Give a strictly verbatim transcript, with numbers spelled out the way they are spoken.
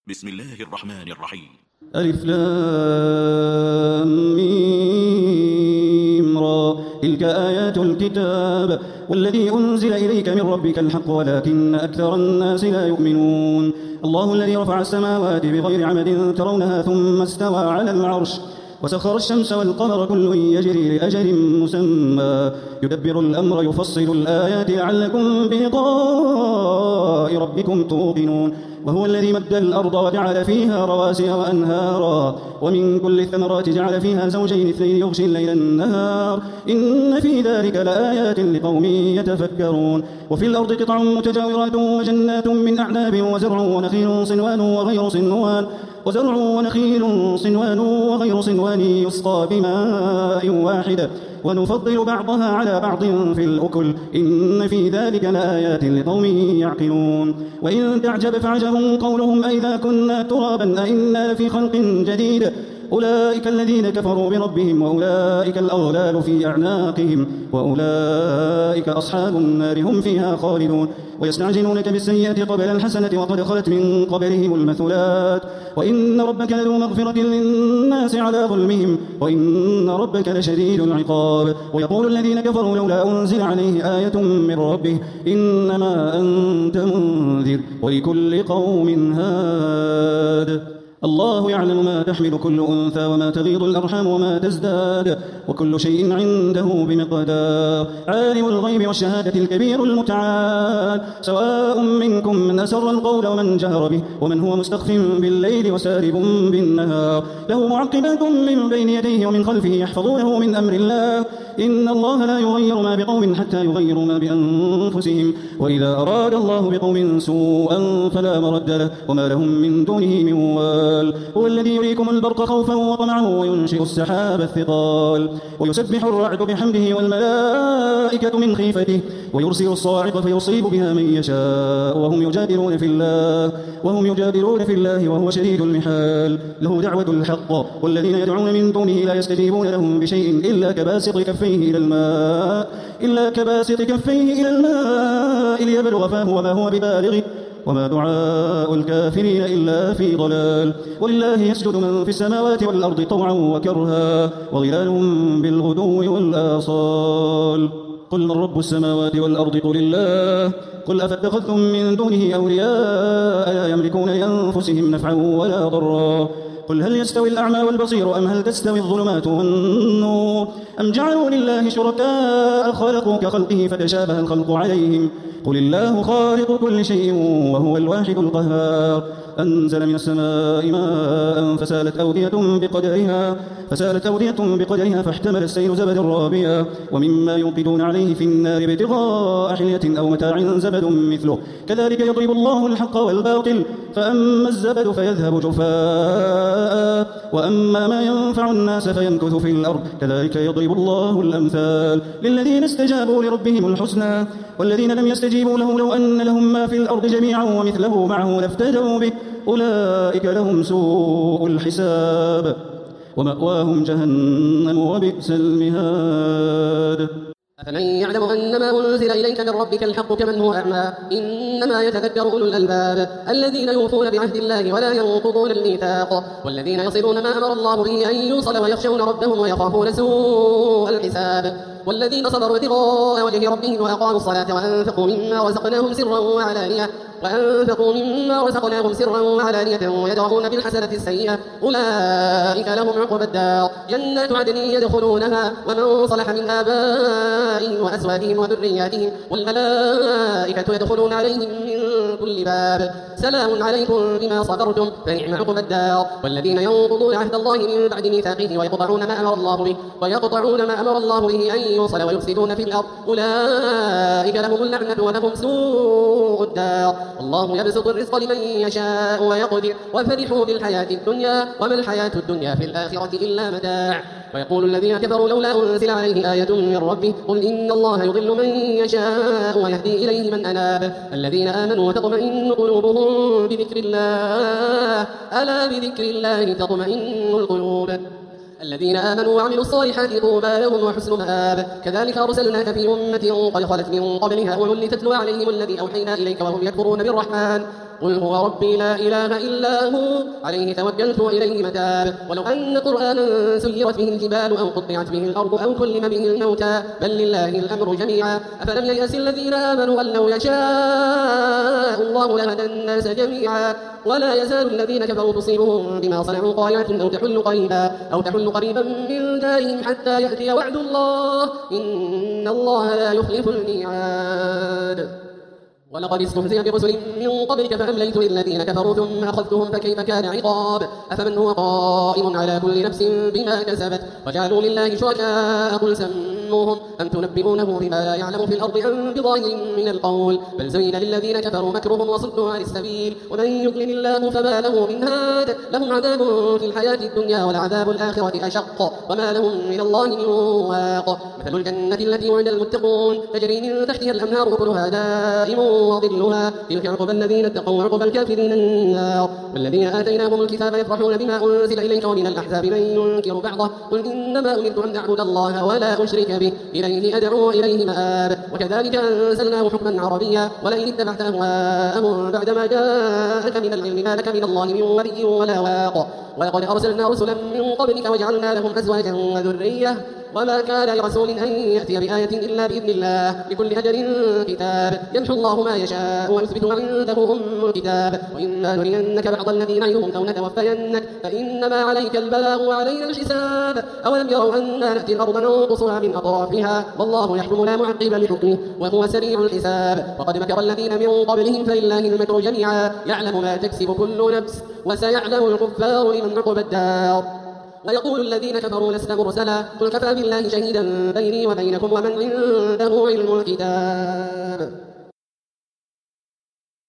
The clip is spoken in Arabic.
بسم الله الرحمن الرحيم. ألف لام ميم را تلك آيات الكتاب والذي أنزل إليك من ربك الحق ولكن أكثر الناس لا يؤمنون. الله الذي رفع السماوات بغير عمد ترونها ثم استوى على العرش وسخر الشمس والقمر كل يجري لأجل مسمى يدبر الأمر يفصل الآيات لعلكم بلقاء ربكم توقنون. وهو الذي مد الأرض وجعل فيها رواسي وأنهارا ومن كل الثمرات جعل فيها زوجين اثنين يغشي الليل النهار إن في ذلك لآيات لقوم يتفكرون. وفي الأرض قطع متجاورات وجنات من أعناب وزرع ونخيل صنوان وغير صنوان وزرع ونخيل صنوان وغير صنوان يسقى بماء واحد ونفضل بعضها على بعض في الأكل إن في ذلك لآيات لقوم يعقلون. وإن تعجب فعجب قولهم أئذا كنا ترابا أئنا لفي خلق جديد أولئك الذين كفروا بربهم وأولئك الأغلال في أعناقهم وأولئك أصحاب النار هم فيها خالدون. ويستعجلونك بالسيئة قبل الحسنة وقد خلت من قبلهم المثلات وإن ربك لذو مغفرة للناس على ظلمهم وإن ربك لشديد العقاب. ويقول الذين كفروا لولا أنزل عليه آية من ربه إنما أنت منذر ولكل قوم هاد. الله يعلم ما تحمل كل أنثى وما تغيض الأرحام وما تزداد وكل شيء عنده بمقدار. عالم الغيب والشهادة الكبير المتعال سواء منكم من أسر القول ومن جهر به ومن هو مستخف بالليل وسارب بالنهار له معقبات من بين يديه ومن خلفه يحفظونه من أمر الله إن الله لا يغير ما بقوم حتى يغيروا ما بأنفسهم وإذا أراد الله بقوم سوءا فلا مرد له وما لهم من دونه من وال. هو الذي يريكم البرق خوفا وطمعا وينشئ السحاب الثقال ويسبح الرعد بحمده والملائكة من خيفته ويرسل الصاعقة فيصيب بها من يشاء وهم يجادلون في الله وهم يجادلون في الله وهو شديد المحال. له دعوة الحق والذين يدعون من دونه لا يستجيبون لهم بشيء إلا كباسط كفيه إلى الماء إلا كباسط كفيه إلى الماء ليبلغ فاه وما هو ببالغه وما دعاء الكافرين إلا في ضلال. ولله يسجد من في السماوات والأرض طوعا وكرها وظلالهم بالغدو والآصال. قل من رب السماوات والأرض قل الله قل أفاتخذتم من دونه أولياء لا يملكون لأنفسهم نفعا ولا ضرا. قل هل يستوي الأعمى والبصير أم هل تستوي الظلمات والنور أم جعلوا لله شركاء خلقوا كخلقه فتشابه الخلق عليهم قل الله خالق كل شيء وهو الواحد القهار. أنزل من السماء ماء فسالت أودية بقدرها فسالت أودية بقدرها فاحتمل السيل زبدا رابيا ومما يوقدون عليه في النار ابتغاء حلية أو متاع زبد مثله كذلك يضرب الله الحق والباطل فأما الزبد فيذهب جفاء وأما ما ينفع الناس فيمكث في الأرض كذلك يضرب الله الأمثال. للذين استجابوا لربهم الحسنى والذين لم يستجيبوا له لو أن لهم ما في الأرض جميعا ومثله معه لافتدوا به أولئك لهم سوء الحساب ومأواهم جهنم وبئس المهاد. أفمن يعلم أن ما أنزل إليك من ربك الحق كمن هو أعمى إنما يتذكر أولو الألباب الذين يوفون بعهد الله ولا ينقضون الميثاق والذين يصلون ما أمر الله به أن يوصل ويخشون ربهم ويخافون سوء الحساب والذين صبروا ابتغاء وجه ربهم وأقاموا الصلاة وأنفقوا مما رزقناهم سرا وعلانية وأنفقوا مما رزقناهم سرا وعلانية ويدرؤون بالحسنة السيئة أولئك لهم عقبى الدار جنات عدن يدخلونها ومن صلح من آبائهم وأزواجهم وذرياتهم والملائكة يدخلون عليهم من كل باب سلام عليكم بما صبرتم فنعم عقبى الدار. والذين ينقضون عهد الله من بعد ميثاقه ويقطعون ما أمر الله به ويقطعون ما أمر الله به أن يوصل ويفسدون في الأرض أولئك لهم اللعنة ولهم سوء الدار. الله يبسط الرزق لمن يشاء ويقدر وفرحوا بالحياة الدنيا وما الحياة الدنيا في الآخرة إلا متاع. ويقول الذين كفروا لولا أنزل عليه آية من ربه قل إن الله يضل من يشاء ويهدي إليه من أناب الذين آمنوا وتطمئن قلوبهم بذكر الله ألا بذكر الله تطمئن القلوب الذين آمنوا وعملوا الصالحات طوبى لهم وحسن مآب. كذلك أرسلناك في أمة قد خلت من قبلها أمم لتتلو عليهم الذي أوحينا إليك وهم يكفرون بالرحمن قل هو ربي لا إله إلا هو عليه توكلت وإليه متاب ولو أن قرآنا سيرت به الجبال أو قطعت به الأرض أو كلم به الموتى بل لله الأمر جميعا أفلم ييأس الذين آمنوا أن لو يشاء الله لهدى الناس جميعا ولا يزال الذين كفروا تصيبهم بما صنعوا قارعة أو تحل قريبا أو تحل قريبا من دارهم حتى يأتي وعد الله إن الله لا يخلف الميعاد ولقد استهزئ برسل من قبلك فأمليت للذين كفروا ثم أخذتهم فكيف كان عقاب أفمن هو قائم على كل نفس بما كسبت وجعلوا لله شركاء قل سموهم أم تنبئونه بما لا يعلم في الأرض أم بظاهر من القول بل زين للذين كفروا مكرهم وصدوا عن السبيل ومن يضلل الله فما له من هاد لهم عذاب في الحياة الدنيا ولعذاب الآخرة أشق وما لهم من الله من واق مثل الجنة التي وعد المتقون تجري من تحتها الأنهار أكلها دائم وظلها تلك عقبى الذين اتقوا وعقبى الكافرين النار والذين آتيناهم الكتاب يفرحون بما أنزل إليك ومن الأحزاب من ينكر بعضه قل إنما أمرت أن أعبد الله ولا أشرك به إليه أدعو وإليه مآب وكذلك أنزلناه حكما عربيا ولئن اتبعت أهواءهم بعدما جاءك من العلم ما لك من الله من ولي ولا واق ولقد أرسلنا رسلا من قبلك وجعلنا لهم أزواجا وذرية وما كان لرسول أن يأتي بآية إلا بإذن الله لكل أجل كتاب يمحو الله ما يشاء ويثبت عنده أم الكتاب وإما نرينك بعض الذي نعدهم أو نتوفينك فإنما عليك البلاغ وعلينا الحساب أولم يروا أنا نأتي الأرض ننقصها من أطرافها والله يحكم لا معقب لحكمه وهو سريع الحساب وقد مكر الذين من قبلهم فلله المكر جميعا يعلم ما تكسب كل نفس وسيعلم الكفار لمن عقبى الدار ويقول الذين كفروا لست مرسلا قل كفى بالله شهيدا بيني وبينكم ومن عنده علم الكتاب